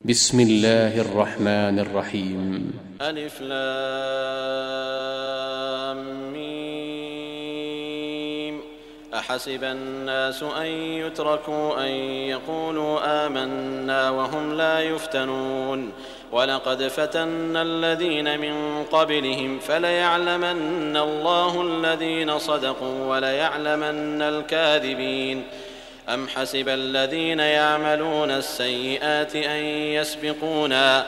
بسم الله الرحمن الرحيم. ألف لام ميم. أحسب الناس أن يتركوا أن يقولوا آمنا وهم لا يفتنون ولقد فتنا الذين من قبلهم فليعلمن الله الذين صدقوا وليعلمن الكاذبين. أم حسب الذين يعملون السيئات أن يسبقونا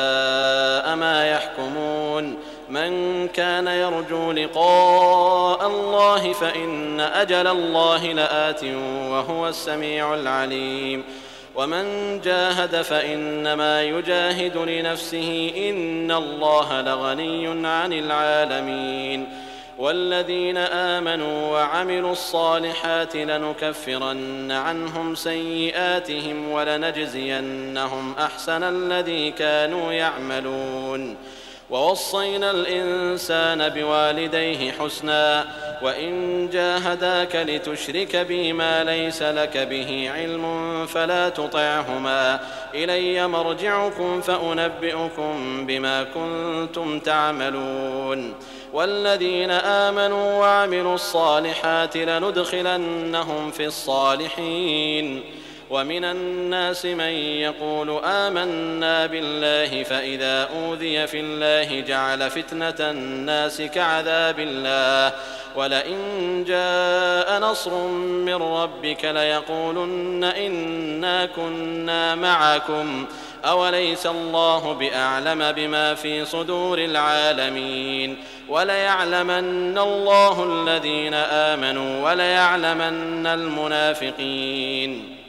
ساء ما يحكمون. من كان يرجو لقاء الله فإن أجل الله لآت وهو السميع العليم. ومن جاهد فإنما يجاهد لنفسه إن الله لغني عن العالمين. والذين آمنوا وعملوا الصالحات لنكفرن عنهم سيئاتهم ولنجزينهم أحسن الذي كانوا يعملون. ووصينا الإنسان بوالديه حسنا وإن جاهداك لتشرك بي ما ليس لك به علم فلا تطعهما إلي مرجعكم فأنبئكم بما كنتم تعملون. والذين آمنوا وعملوا الصالحات لندخلنهم في الصالحين. ومن الناس من يقول آمنا بالله فإذا أوذي في الله جعل فتنة الناس كعذاب الله ولئن جاء نصر من ربك ليقولن إنا كنا معكم أوليس الله بأعلم بما في صدور العالمين. وليعلمن الله الذين آمنوا وليعلمن المنافقين.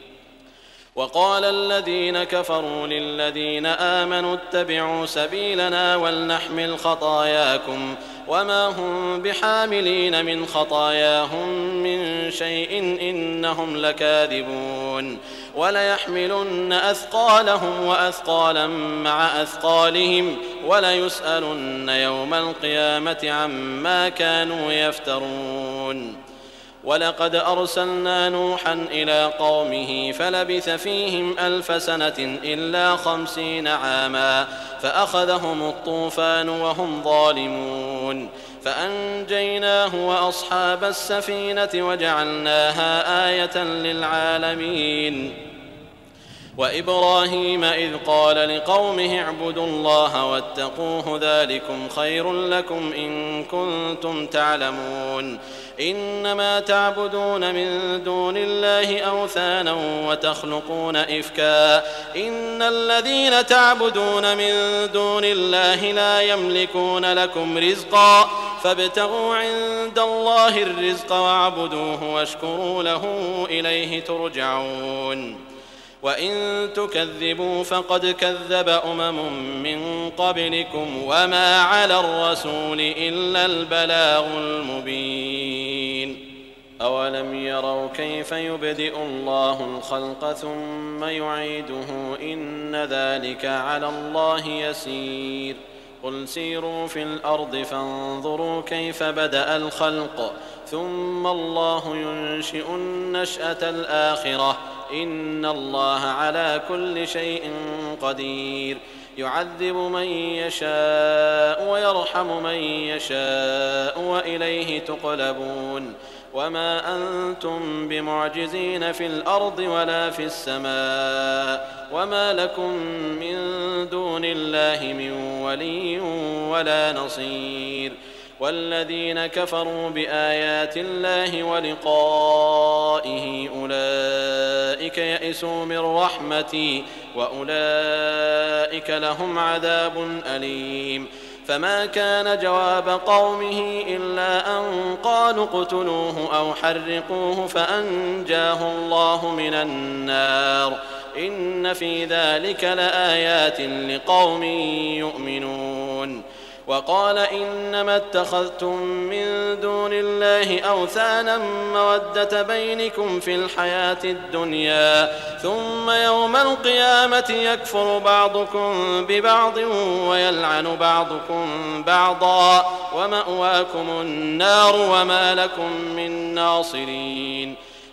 وقال الذين كفروا للذين آمنوا اتبعوا سبيلنا ولنحمل خطاياكم وما هم بحاملين من خطاياهم من شيء إنهم لكاذبون. وليحملن أثقالهم وأثقالا مع أثقالهم وليسألن يوم القيامة عما كانوا يفترون. ولقد أرسلنا نوحا إلى قومه فلبث فيهم 1000 سنة إلا 50 عاما فأخذهم الطوفان وهم ظالمون فأنجيناه وأصحاب السفينة وجعلناها آية للعالمين. وإبراهيم إذ قال لقومه اعبدوا الله واتقوه ذلكم خير لكم إن كنتم تعلمون. إنما تعبدون من دون الله أوثانا وتخلقون إفكا إن الذين تعبدون من دون الله لا يملكون لكم رزقا فابتغوا عند الله الرزق واعبدوه واشكروا له إليه ترجعون. وإن تكذبوا فقد كذب من قبلكم وما على الرسول إلا البلاغ المبين. أولم يروا كيف يبدئ الله الخلق ثم يعيده إن ذلك على الله يسير. قل سيروا في الأرض فانظروا كيف بدأ الخلق ثم الله ينشئ النشأة الآخرة إن الله على كل شيء قدير. يعذب من يشاء ويرحم من يشاء وإليه تقلبون. وما أنتم بمعجزين في الأرض ولا في السماء وما لكم من دون الله من ولي ولا نصير. والذين كفروا بآيات الله ولقائه أولئك يئسوا من رحمتي وأولئك لهم عذاب أليم. فما كان جواب قومه إلا أن قالوا اقتلوه أو حرقوه فأنجاه الله من النار إن في ذلك لآيات لقوم يؤمنون. وقال إنما اتخذتم من دون الله أوثانا مودة بينكم في الحياة الدنيا ثم يوم القيامة يكفر بعضكم ببعض ويلعن بعضكم بعضا ومأواكم النار وما لكم من ناصرين.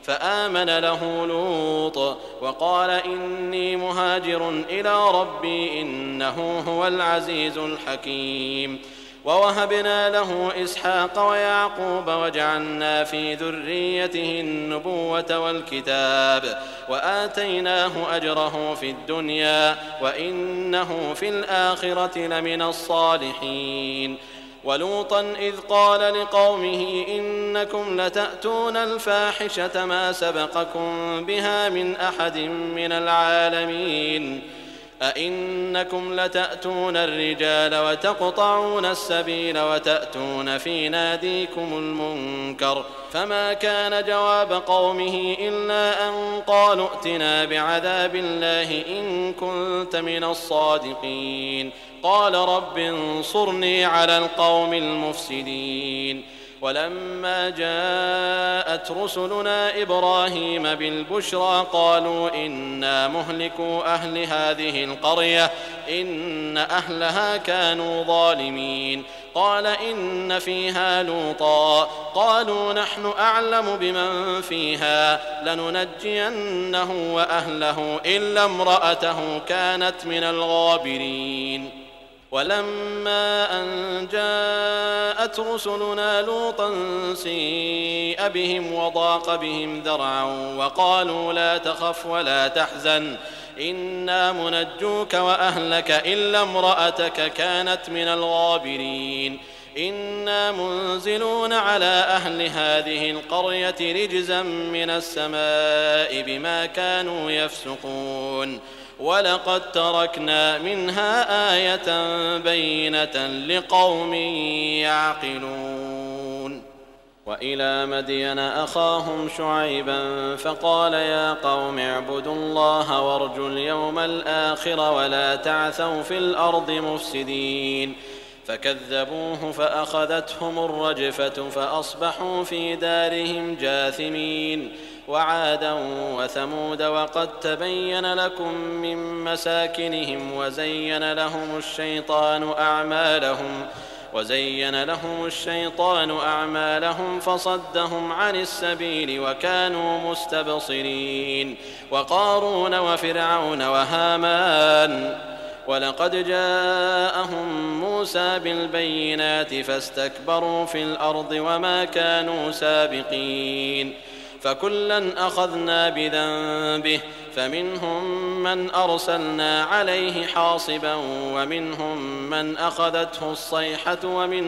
فآمن له لوط وقال إني مهاجر إلى ربي إنه هو العزيز الحكيم. ووهبنا له إسحاق ويعقوب وجعلنا في ذريته النبوة والكتاب وآتيناه أجره في الدنيا وإنه في الآخرة لمن الصالحين. ولوطا إذ قال لقومه إنكم لتأتون الفاحشة ما سبقكم بها من أحد من العالمين أئنكم لتأتون الرجال وتقطعون السبيل وتأتون في ناديكم المنكر فما كان جواب قومه إلا أن قالوا ائتنا بعذاب الله إن كنت من الصادقين قال رب انصرني على القوم المفسدين. ولما جاءت رسلنا إبراهيم بالبشرى قالوا إنا مهلكو أهل هذه القرية إن أهلها كانوا ظالمين قال إن فيها لوطا قالوا نحن أعلم بمن فيها لننجينه وأهله إلا امرأته كانت من الغابرين. ولما أن جاءت رسلنا لوطا سيء بهم وضاق بهم ذرعا وقالوا لا تخف ولا تحزن إنا منجوك وأهلك إلا امرأتك كانت من الغابرين إنا منزلون على أهل هذه القرية رجزا من السماء بما كانوا يفسقون ولقد تركنا منها آية بينة لقوم يعقلون. وإلى مدين أخاهم شعيبا فقال يا قوم اعبدوا الله وارجوا اليوم الآخر ولا تعثوا في الأرض مفسدين فكذبوه فأخذتهم الرجفة فأصبحوا في دارهم جاثمين. وعادا وثمود وقد تبين لكم من مساكنهم وزين لهم الشيطان أعمالهم فصدهم عن السبيل وكانوا مستبصرين. وقارون وفرعون وهامان ولقد جاءهم موسى بالبينات فاستكبروا في الأرض وما كانوا سابقين فكلا أخذنا بذنبه فمنهم من أرسلنا عليه حاصبا ومنهم من أخذته الصيحة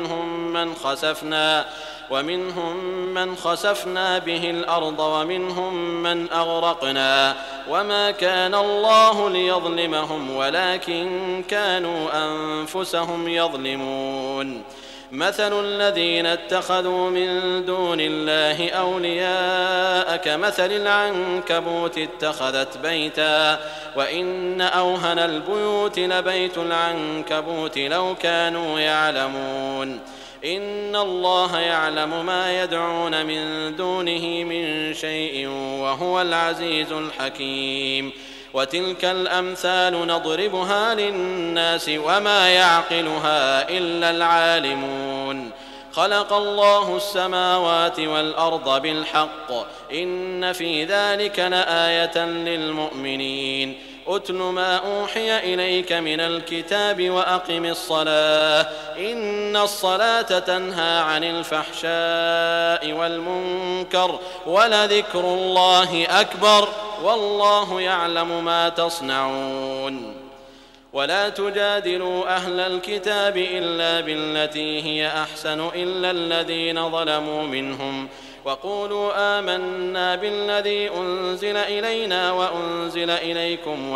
ومنهم من خسفنا به الأرض ومنهم من أغرقنا وما كان الله ليظلمهم ولكن كانوا أنفسهم يظلمون. مثل الذين اتخذوا من دون الله أولياء كمثل العنكبوت اتخذت بيتا وإن أوهن البيوت لبيت العنكبوت لو كانوا يعلمون. إن الله يعلم ما يدعون من دونه من شيء وهو العزيز الحكيم. وتلك الأمثال نضربها للناس وما يعقلها إلا العالمون. خلق الله السماوات والأرض بالحق إن في ذلك لآية للمؤمنين. أتل ما أوحي إليك من الكتاب وأقم الصلاة إن الصلاة تنهى عن الفحشاء والمنكر ولذكر الله أكبر والله يعلم ما تصنعون. ولا تجادلوا أهل الكتاب إلا بالتي هي أحسن إلا الذين ظلموا منهم وقولوا آمنا بالذي أنزل إلينا وأنزل إليكم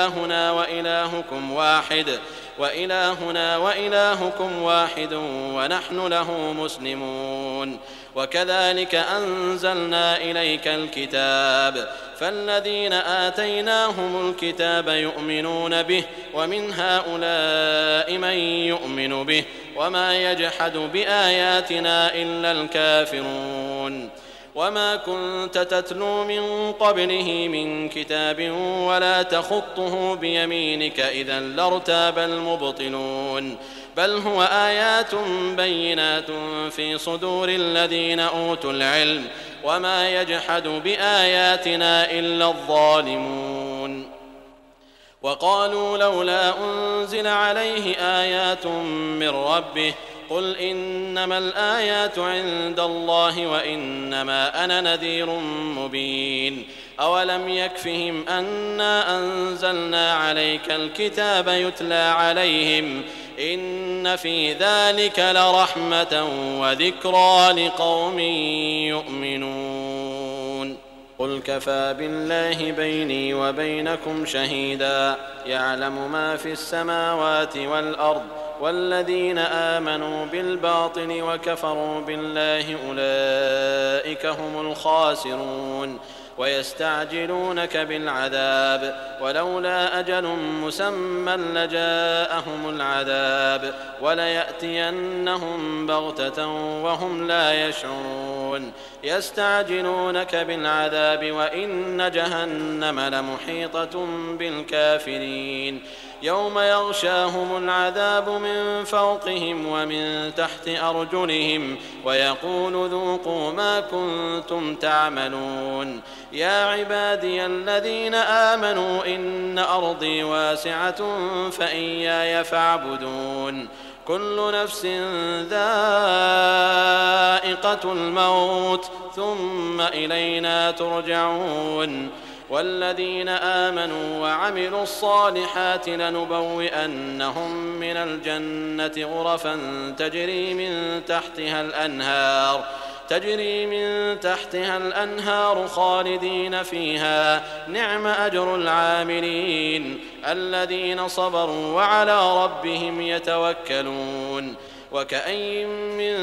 وإلهنا وإلهكم واحد ونحن له مسلمون. وكذلك أنزلنا إليك الكتاب فالذين آتيناهم الكتاب يؤمنون به ومن هؤلاء من يؤمن به وما يجحد بآياتنا إلا الكافرون. وما كنت تتلو من قبله من كتاب ولا تخطه بيمينك إذا لارتاب المبطلون بل هو آيات بينات في صدور الذين أوتوا العلم وما يجحد بآياتنا إلا الظالمون وقالوا لولا أنزل عليه آيات من ربه قل إنما الآيات عند الله وإنما أنا نذير مبين أولم يكفهم أنا أنزلنا عليك الكتاب يتلى عليهم إن في ذلك لرحمة وذكرى لقوم يؤمنون قل كفى بالله بيني وبينكم شهيدا يعلم ما في السماوات والأرض والذين آمنوا بالباطل وكفروا بالله أولئك هم الخاسرون ويستعجلونك بالعذاب ولولا أجل مسمى لجاءهم العذاب وليأتينهم بغتة وهم لا يشعرون يستعجلونك بالعذاب وإن جهنم لمحيطة بالكافرين يوم يغشاهم العذاب من فوقهم ومن تحت أرجلهم ويقول ذوقوا ما كنتم تعملون يا عبادي الذين آمنوا إن أرضي واسعة فإياي فاعبدون كل نفس ذائقة الموت ثم إلينا ترجعون والذين آمنوا وعملوا الصالحات لنبوئنهم من الجنة غرفا تجري من تحتها الأنهار خالدين فيها نعم أجر العاملين الذين صبروا وعلى ربهم يتوكلون وكأين من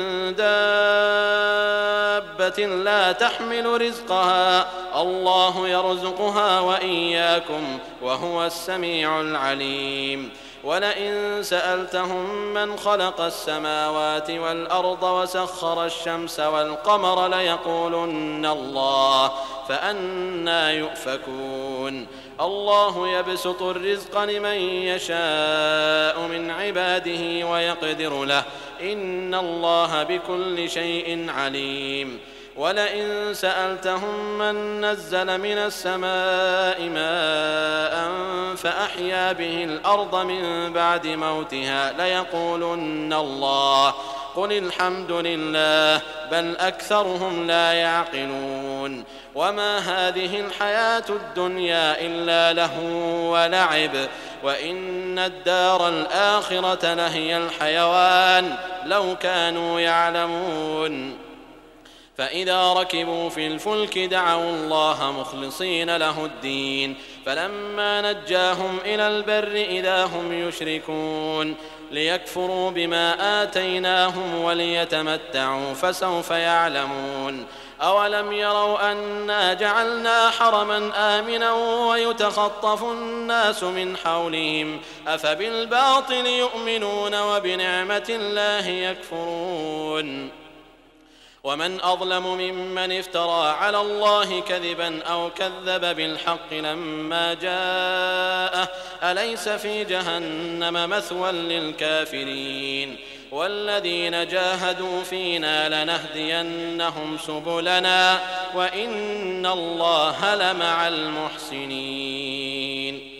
دابة لا تحمل رزقها الله يرزقها وإياكم وهو السميع العليم ولئن سألتهم من خلق السماوات والأرض وسخر الشمس والقمر ليقولن الله فأنى يؤفكون الله يبسط الرزق لمن يشاء من عباده ويقدر له إن الله بكل شيء عليم ولئن سألتهم من نزل من السماء ماء فأحيا به الأرض من بعد موتها ليقولن الله قل الحمد لله بل أكثرهم لا يعقلون وما هذه الحياة الدنيا إلا لهو ولعب وإن الدار الآخرة لهي الحيوان لو كانوا يعلمون فإذا ركبوا في الفلك دعوا الله مخلصين له الدين فلما نجاهم إلى البر إذا هم يشركون ليكفروا بما آتيناهم وليتمتعوا فسوف يعلمون أولم يروا أنا جعلنا حرما آمنا ويتخطف الناس من حولهم أفبالباطل يؤمنون وبنعمة الله يكفرون ومن أظلم ممن افترى على الله كذبا أو كذب بالحق لما جاءه أليس في جهنم مثوى للكافرين والذين جاهدوا فينا لنهدينهم سبلنا وإن الله لمع المحسنين